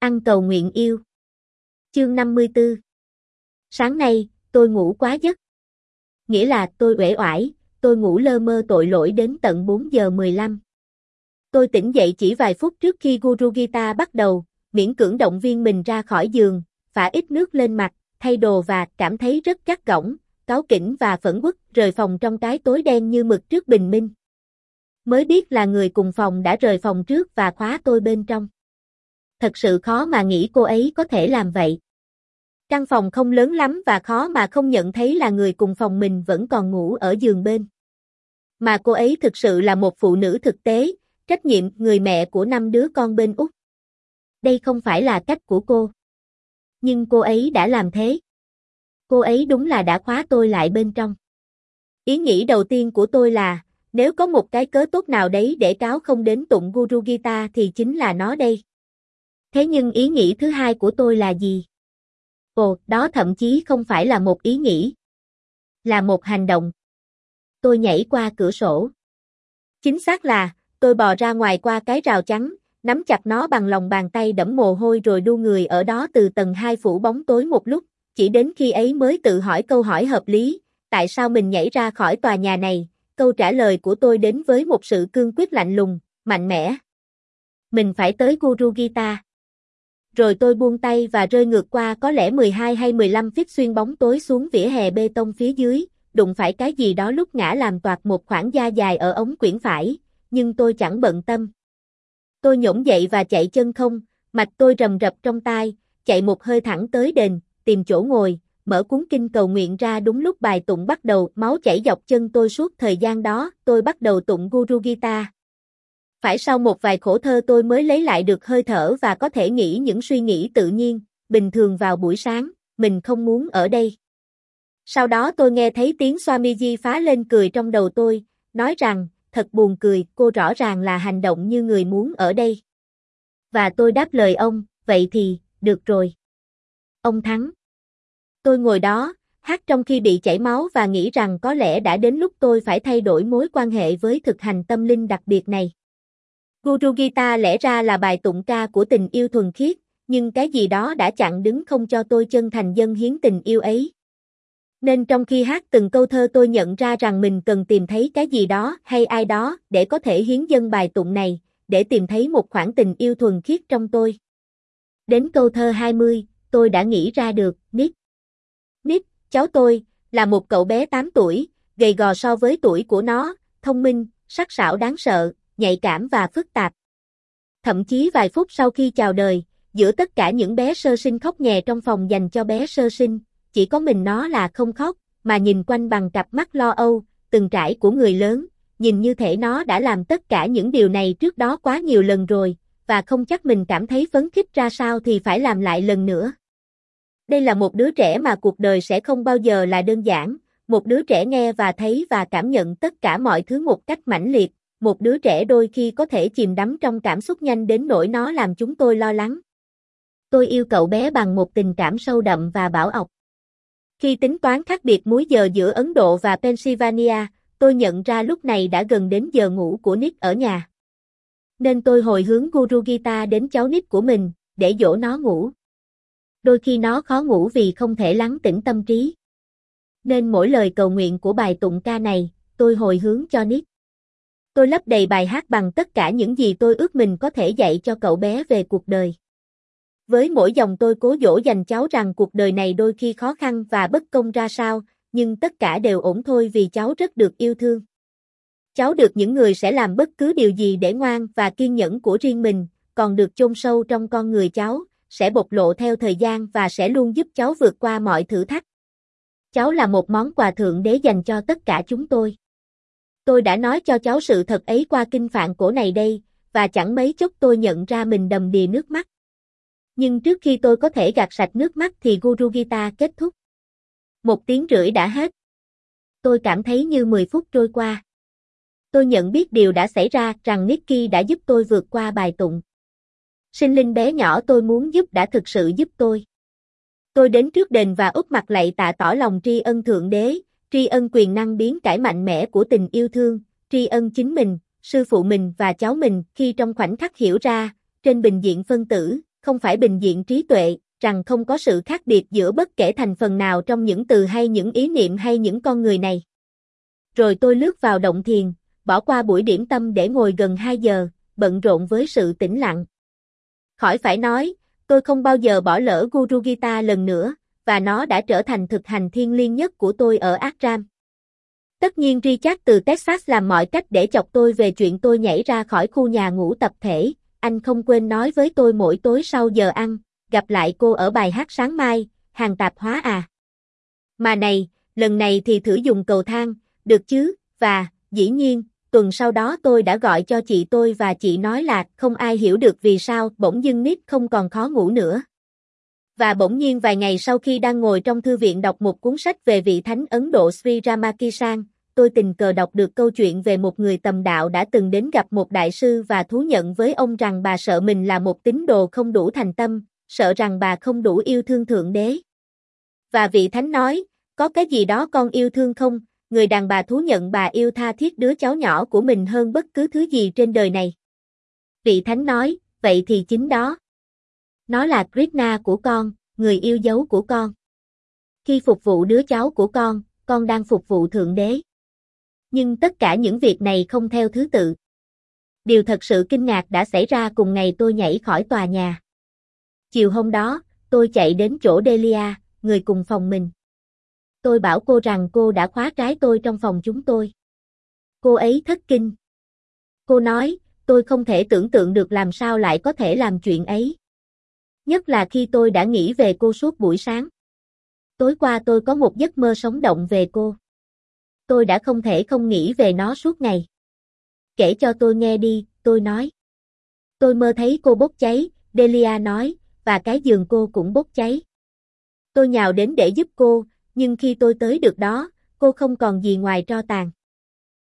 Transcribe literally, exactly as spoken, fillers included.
Ăn cầu nguyện yêu. Chương năm mươi tư. Sáng nay, tôi ngủ quá giấc. Nghĩa là tôi uể oải, tôi ngủ lơ mơ tội lỗi đến tận bốn giờ mười lăm. Tôi tỉnh dậy chỉ vài phút trước khi Guru Gita bắt đầu, miễn cưỡng động viên mình ra khỏi giường, phả ít nước lên mặt, thay đồ và cảm thấy rất gắt gỏng, cáu kỉnh và phẫn uất, rời phòng trong cái tối đen như mực trước bình minh. Mới biết là người cùng phòng đã rời phòng trước và khóa tôi bên trong. Thật sự khó mà nghĩ cô ấy có thể làm vậy. Căn phòng không lớn lắm và khó mà không nhận thấy là người cùng phòng mình vẫn còn ngủ ở giường bên. Mà cô ấy thực sự là một phụ nữ thực tế, trách nhiệm, người mẹ của năm đứa con bên Úc. Đây không phải là cách của cô. Nhưng cô ấy đã làm thế. Cô ấy đúng là đã khóa tôi lại bên trong. Ý nghĩ đầu tiên của tôi là, nếu có một cái cớ tốt nào đấy để cáo không đến tụng Guru Gita thì chính là nó đây. Thế nhưng ý nghĩ thứ hai của tôi là gì? Ồ, đó thậm chí không phải là một ý nghĩ. Là một hành động. Tôi nhảy qua cửa sổ. Chính xác là, tôi bò ra ngoài qua cái rào chắn, nắm chặt nó bằng lòng bàn tay đẫm mồ hôi rồi đu người ở đó từ tầng hai phủ bóng tối một lúc, chỉ đến khi ấy mới tự hỏi câu hỏi hợp lý, tại sao mình nhảy ra khỏi tòa nhà này? Câu trả lời của tôi đến với một sự cương quyết lạnh lùng, mạnh mẽ. Mình phải tới Guru Gita. Rồi tôi buông tay và rơi ngược qua có lẽ mười hai hay mười lăm feet xuyên bóng tối xuống vỉa hè bê tông phía dưới, đụng phải cái gì đó lúc ngã làm toạc một khoảng da dài ở ống quyển phải, nhưng tôi chẳng bận tâm. Tôi nhổm dậy và chạy chân không, mạch tôi rầm rập trong tai, chạy một hơi thẳng tới đền, tìm chỗ ngồi, mở cuốn kinh cầu nguyện ra đúng lúc bài tụng bắt đầu, máu chảy dọc chân tôi suốt thời gian đó, tôi bắt đầu tụng Guru Gita. Phải sau một vài khổ thơ tôi mới lấy lại được hơi thở và có thể nghĩ những suy nghĩ tự nhiên, bình thường vào buổi sáng, mình không muốn ở đây. Sau đó tôi nghe thấy tiếng Swamiji phá lên cười trong đầu tôi, nói rằng, thật buồn cười, cô rõ ràng là hành động như người muốn ở đây. Và tôi đáp lời ông, vậy thì, được rồi. Ông thắng. Tôi ngồi đó, hát trong khi bị chảy máu và nghĩ rằng có lẽ đã đến lúc tôi phải thay đổi mối quan hệ với thực hành tâm linh đặc biệt này. Guru Gita lẽ ra là bài tụng ca của tình yêu thuần khiết, nhưng cái gì đó đã chặn đứng không cho tôi chân thành dâng hiến tình yêu ấy. Nên trong khi hát từng câu thơ tôi nhận ra rằng mình cần tìm thấy cái gì đó hay ai đó để có thể hiến dâng bài tụng này, để tìm thấy một khoảng tình yêu thuần khiết trong tôi. Đến câu thơ hai mươi, tôi đã nghĩ ra được, Nick. Nick, cháu tôi, là một cậu bé tám tuổi, gầy gò so với tuổi của nó, thông minh, sắc sảo đáng sợ, nhạy cảm và phức tạp. Thậm chí vài phút sau khi chào đời, giữa tất cả những bé sơ sinh khóc nhè trong phòng dành cho bé sơ sinh, chỉ có mình nó là không khóc, mà nhìn quanh bằng cặp mắt lo âu, từng trải của người lớn, nhìn như thể nó đã làm tất cả những điều này trước đó quá nhiều lần rồi, và không chắc mình cảm thấy phấn khích ra sao thì phải làm lại lần nữa. Đây là một đứa trẻ mà cuộc đời sẽ không bao giờ là đơn giản, một đứa trẻ nghe và thấy và cảm nhận tất cả mọi thứ một cách mãnh liệt, một đứa trẻ đôi khi có thể chìm đắm trong cảm xúc nhanh đến nỗi nó làm chúng tôi lo lắng. Tôi yêu cậu bé bằng một tình cảm sâu đậm và bảo ọc. Khi tính toán khác biệt múi giờ giữa Ấn Độ và Pennsylvania, tôi nhận ra lúc này đã gần đến giờ ngủ của Nick ở nhà. Nên tôi hồi hướng Guru Gita đến cháu Nick của mình, để dỗ nó ngủ. Đôi khi nó khó ngủ vì không thể lắng tĩnh tâm trí. Nên mỗi lời cầu nguyện của bài tụng ca này, tôi hồi hướng cho Nick. Tôi lấp đầy bài hát bằng tất cả những gì tôi ước mình có thể dạy cho cậu bé về cuộc đời. Với mỗi dòng tôi cố dỗ dành cháu rằng cuộc đời này đôi khi khó khăn và bất công ra sao, nhưng tất cả đều ổn thôi vì cháu rất được yêu thương. Cháu được những người sẽ làm bất cứ điều gì để ngoan và kiên nhẫn của riêng mình, còn được chôn sâu trong con người cháu, sẽ bộc lộ theo thời gian và sẽ luôn giúp cháu vượt qua mọi thử thách. Cháu là một món quà thượng đế dành cho tất cả chúng tôi. Tôi đã nói cho cháu sự thật ấy qua kinh phạn cổ này đây, và chẳng mấy chốc tôi nhận ra mình đầm đìa nước mắt. Nhưng trước khi tôi có thể gạt sạch nước mắt thì Guru Gita kết thúc. Một tiếng rưỡi đã hết. Tôi cảm thấy như mười phút trôi qua. Tôi nhận biết điều đã xảy ra, rằng Nicky đã giúp tôi vượt qua bài tụng. Sinh linh bé nhỏ tôi muốn giúp đã thực sự giúp tôi. Tôi đến trước đền và úp mặt lạy tạ tỏ lòng tri ân Thượng Đế, tri ân quyền năng biến cải mạnh mẽ của tình yêu thương, tri ân chính mình, sư phụ mình và cháu mình khi trong khoảnh khắc hiểu ra, trên bình diện phân tử, không phải bình diện trí tuệ, rằng không có sự khác biệt giữa bất kể thành phần nào trong những từ hay những ý niệm hay những con người này. Rồi tôi lướt vào động thiền, bỏ qua buổi điểm tâm để ngồi gần hai giờ, bận rộn với sự tĩnh lặng. Khỏi phải nói, tôi không bao giờ bỏ lỡ Guru Gita lần nữa, và nó đã trở thành thực hành thiêng liêng nhất của tôi ở Ashram. Tất nhiên Richard từ Texas làm mọi cách để chọc tôi về chuyện tôi nhảy ra khỏi khu nhà ngủ tập thể, anh không quên nói với tôi mỗi tối sau giờ ăn, gặp lại cô ở bài hát sáng mai, hàng tạp hóa à. Mà này, lần này thì thử dùng cầu thang, được chứ, và, dĩ nhiên, tuần sau đó tôi đã gọi cho chị tôi và chị nói là không ai hiểu được vì sao bỗng dưng Nick không còn khó ngủ nữa. Và bỗng nhiên vài ngày sau khi đang ngồi trong thư viện đọc một cuốn sách về vị thánh Ấn Độ Sri Ramakisan, tôi tình cờ đọc được câu chuyện về một người tầm đạo đã từng đến gặp một đại sư và thú nhận với ông rằng bà sợ mình là một tín đồ không đủ thành tâm, sợ rằng bà không đủ yêu thương Thượng Đế. Và vị thánh nói, có cái gì đó con yêu thương không? Người đàn bà thú nhận bà yêu tha thiết đứa cháu nhỏ của mình hơn bất cứ thứ gì trên đời này. Vị thánh nói, vậy thì chính đó. Nó là Krishna của con, người yêu dấu của con. Khi phục vụ đứa cháu của con, con đang phục vụ Thượng Đế. Nhưng tất cả những việc này không theo thứ tự. Điều thật sự kinh ngạc đã xảy ra cùng ngày tôi nhảy khỏi tòa nhà. Chiều hôm đó, tôi chạy đến chỗ Delia, người cùng phòng mình. Tôi bảo cô rằng cô đã khóa trái tôi trong phòng chúng tôi. Cô ấy thất kinh. Cô nói, tôi không thể tưởng tượng được làm sao lại có thể làm chuyện ấy. Nhất là khi tôi đã nghĩ về cô suốt buổi sáng. Tối qua tôi có một giấc mơ sống động về cô. Tôi đã không thể không nghĩ về nó suốt ngày. Kể cho tôi nghe đi, tôi nói. Tôi mơ thấy cô bốc cháy, Delia nói, và cái giường cô cũng bốc cháy. Tôi nhào đến để giúp cô, nhưng khi tôi tới được đó, cô không còn gì ngoài tro tàn.